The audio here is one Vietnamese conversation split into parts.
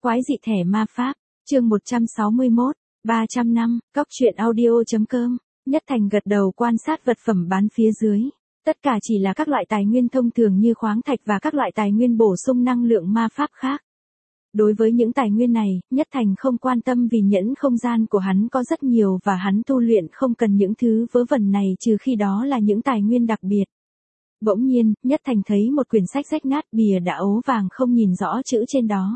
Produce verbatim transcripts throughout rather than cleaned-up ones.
Quái dị thẻ ma pháp, chương một trăm sáu mươi mốt, ba trăm năm, cóc truyện audio.com, Nhất Thành gật đầu quan sát vật phẩm bán phía dưới. Tất cả chỉ là các loại tài nguyên thông thường như khoáng thạch và các loại tài nguyên bổ sung năng lượng ma pháp khác. Đối với những tài nguyên này, Nhất Thành không quan tâm vì nhẫn không gian của hắn có rất nhiều và hắn tu luyện không cần những thứ vớ vẩn này trừ khi đó là những tài nguyên đặc biệt. Bỗng nhiên, Nhất Thành thấy một quyển sách rách nát bìa đã ố vàng không nhìn rõ chữ trên đó.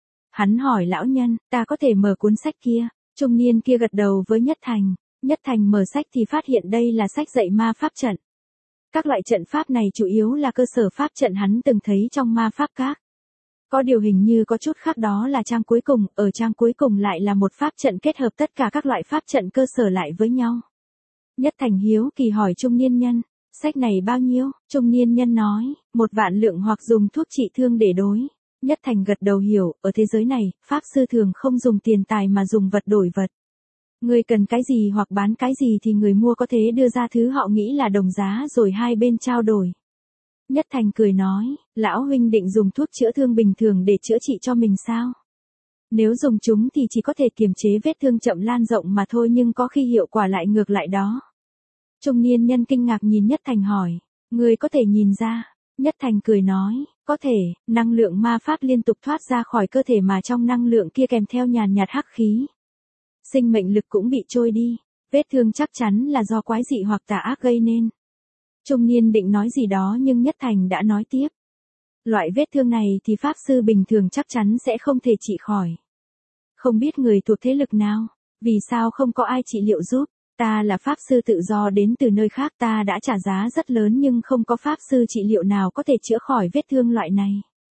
Hắn hỏi lão nhân, ta có thể mở cuốn sách kia? Trung niên kia gật đầu với Nhất Thành. Nhất Thành mở sách thì phát hiện đây là sách dạy ma pháp trận. Các loại trận pháp này chủ yếu là cơ sở pháp trận hắn từng thấy trong ma pháp các. Có điều hình như có chút khác đó là trang cuối cùng, ở trang cuối cùng lại là một pháp trận kết hợp tất cả các loại pháp trận cơ sở lại với nhau. Nhất Thành hiếu kỳ hỏi trung niên nhân, sách này bao nhiêu? Trung niên nhân nói, một vạn lượng hoặc dùng thuốc trị thương để đối. Nhất Thành gật đầu hiểu, ở thế giới này, pháp sư thường không dùng tiền tài mà dùng vật đổi vật. Người cần cái gì hoặc bán cái gì thì người mua có thể đưa ra thứ họ nghĩ là đồng giá rồi hai bên trao đổi. Nhất Thành cười nói, lão huynh định dùng thuốc chữa thương bình thường để chữa trị cho mình sao? Nếu dùng chúng thì chỉ có thể kiềm chế vết thương chậm lan rộng mà thôi nhưng có khi hiệu quả lại ngược lại đó. Trung niên nhân kinh ngạc nhìn Nhất Thành hỏi, người có thể nhìn ra? Nhất Thành cười nói, có thể, năng lượng ma pháp liên tục thoát ra khỏi cơ thể mà trong năng lượng kia kèm theo nhàn nhạt hắc khí. Sinh mệnh lực cũng bị trôi đi, vết thương chắc chắn là do quái dị hoặc tà ác gây nên. Trung niên định nói gì đó nhưng Nhất Thành đã nói tiếp. Loại vết thương này thì pháp sư bình thường chắc chắn sẽ không thể trị khỏi. Không biết người thuộc thế lực nào, vì sao không có ai trị liệu giúp? Ta là pháp sư tự do đến từ nơi khác, ta đã trả giá rất lớn nhưng không có pháp sư trị liệu nào có thể chữa khỏi vết thương loại này.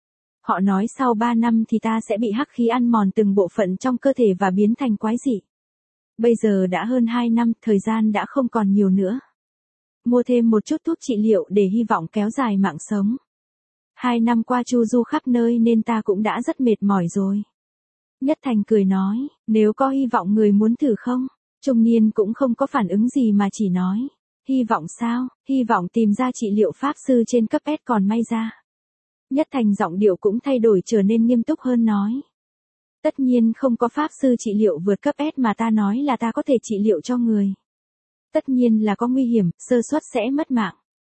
Họ nói sau ba năm thì ta sẽ bị hắc khí ăn mòn từng bộ phận trong cơ thể và biến thành quái dị. Bây giờ đã hơn hai năm, thời gian đã không còn nhiều nữa. Mua thêm một chút thuốc trị liệu để hy vọng kéo dài mạng sống. Hai năm qua chu du khắp nơi nên ta cũng đã rất mệt mỏi rồi. Nhất Thành cười nói, nếu có hy vọng người muốn thử không? Trung niên cũng không có phản ứng gì mà chỉ nói, hy vọng sao, hy vọng tìm ra trị liệu pháp sư trên cấp S còn may ra. Nhất Thành giọng điệu cũng thay đổi trở nên nghiêm túc hơn nói. Tất nhiên không có pháp sư trị liệu vượt cấp S mà ta nói là ta có thể trị liệu cho người. Tất nhiên là có nguy hiểm, sơ suất sẽ mất mạng.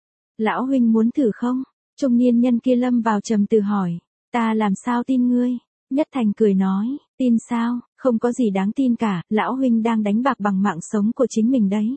Lão huynh muốn thử không? Trung niên nhân kia lâm vào trầm tư hỏi, ta làm sao tin ngươi? Nhất Thành cười nói, tin sao, không có gì đáng tin cả, lão huynh đang đánh bạc bằng mạng sống của chính mình đấy.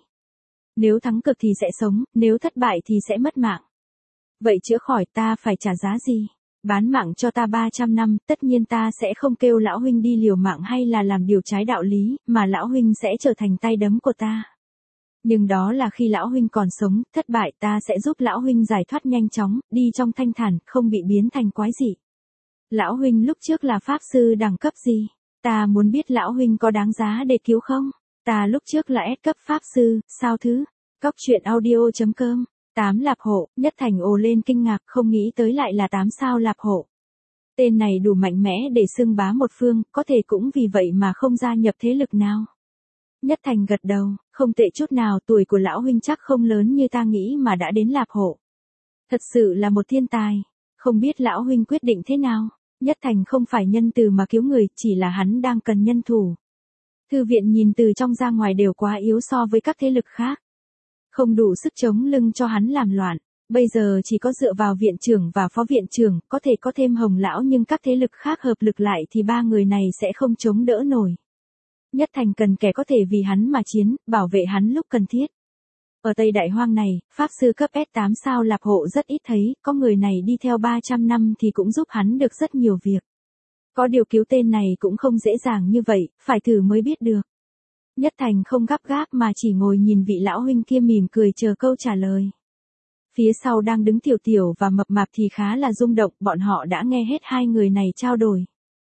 Nếu thắng cực thì sẽ sống, nếu thất bại thì sẽ mất mạng. Vậy chữa khỏi ta phải trả giá gì? Bán mạng cho ta ba trăm năm, tất nhiên ta sẽ không kêu lão huynh đi liều mạng hay là làm điều trái đạo lý, mà lão huynh sẽ trở thành tay đấm của ta. Nhưng đó là khi lão huynh còn sống, thất bại ta sẽ giúp lão huynh giải thoát nhanh chóng, đi trong thanh thản, không bị biến thành quái dị. Lão huynh lúc trước là pháp sư đẳng cấp gì? Ta muốn biết lão huynh có đáng giá để cứu không? Ta lúc trước là S cấp pháp sư, sao thứ? Cóc truyện audio.com, tám lạp hộ, Nhất Thành ồ lên kinh ngạc không nghĩ tới lại là tám sao lạp hộ. Tên này đủ mạnh mẽ để xưng bá một phương, có thể cũng vì vậy mà không gia nhập thế lực nào. Nhất Thành gật đầu, không tệ chút nào, tuổi của lão huynh chắc không lớn như ta nghĩ mà đã đến lạp hộ. Thật sự là một thiên tài, không biết lão huynh quyết định thế nào? Nhất Thành không phải nhân từ mà cứu người, chỉ là hắn đang cần nhân thủ. Thư viện nhìn từ trong ra ngoài đều quá yếu so với các thế lực khác. Không đủ sức chống lưng cho hắn làm loạn, bây giờ chỉ có dựa vào viện trưởng và phó viện trưởng, có thể có thêm Hồng lão nhưng các thế lực khác hợp lực lại thì ba người này sẽ không chống đỡ nổi. Nhất Thành cần kẻ có thể vì hắn mà chiến, bảo vệ hắn lúc cần thiết. Ở Tây Đại Hoang này, pháp sư cấp S tám sao lạp hộ rất ít thấy, có người này đi theo ba trăm năm thì cũng giúp hắn được rất nhiều việc. Có điều cứu tên này cũng không dễ dàng như vậy, phải thử mới biết được. Nhất Thành không gấp gáp mà chỉ ngồi nhìn vị lão huynh kia mỉm cười chờ câu trả lời. Phía sau đang đứng Tiểu Tiểu và Mập Mạp thì khá là rung động, bọn họ đã nghe hết hai người này trao đổi.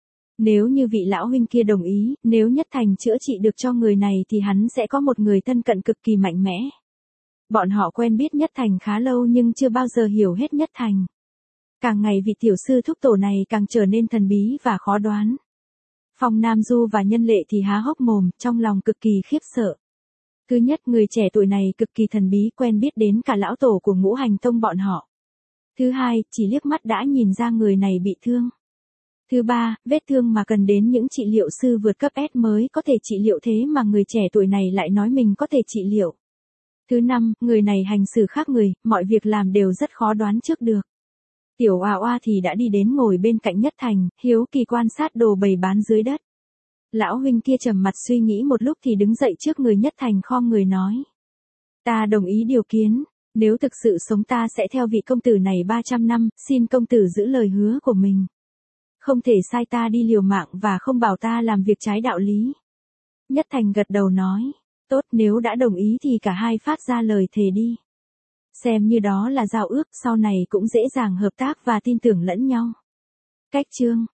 Nếu như vị lão huynh kia đồng ý, nếu Nhất Thành chữa trị được cho người này thì hắn sẽ có một người thân cận cực kỳ mạnh mẽ. Bọn họ quen biết Nhất Thành khá lâu nhưng chưa bao giờ hiểu hết Nhất Thành. Càng ngày vị tiểu sư thúc tổ này càng trở nên thần bí và khó đoán. Phong Nam Du và Nhân Lệ thì há hốc mồm, trong lòng cực kỳ khiếp sợ. Thứ nhất, người trẻ tuổi này cực kỳ thần bí, quen biết đến cả lão tổ của Ngũ Hành Tông bọn họ. Thứ hai, chỉ liếc mắt đã nhìn ra người này bị thương. Thứ ba, vết thương mà cần đến những trị liệu sư vượt cấp S mới có thể trị liệu thế mà người trẻ tuổi này lại nói mình có thể trị liệu. Thứ năm, người này hành xử khác người, mọi việc làm đều rất khó đoán trước được. Tiểu Oa Oa thì đã đi đến ngồi bên cạnh Nhất Thành, hiếu kỳ quan sát đồ bày bán dưới đất. Lão huynh kia trầm mặt suy nghĩ một lúc thì đứng dậy trước người Nhất Thành khom người nói. Ta đồng ý điều kiến, nếu thực sự sống ta sẽ theo vị công tử này ba trăm năm, xin công tử giữ lời hứa của mình. Không thể sai ta đi liều mạng và không bảo ta làm việc trái đạo lý. Nhất Thành gật đầu nói, tốt, nếu đã đồng ý thì cả hai phát ra lời thề đi. Xem như đó là giao ước, sau này cũng dễ dàng hợp tác và tin tưởng lẫn nhau. Cách chương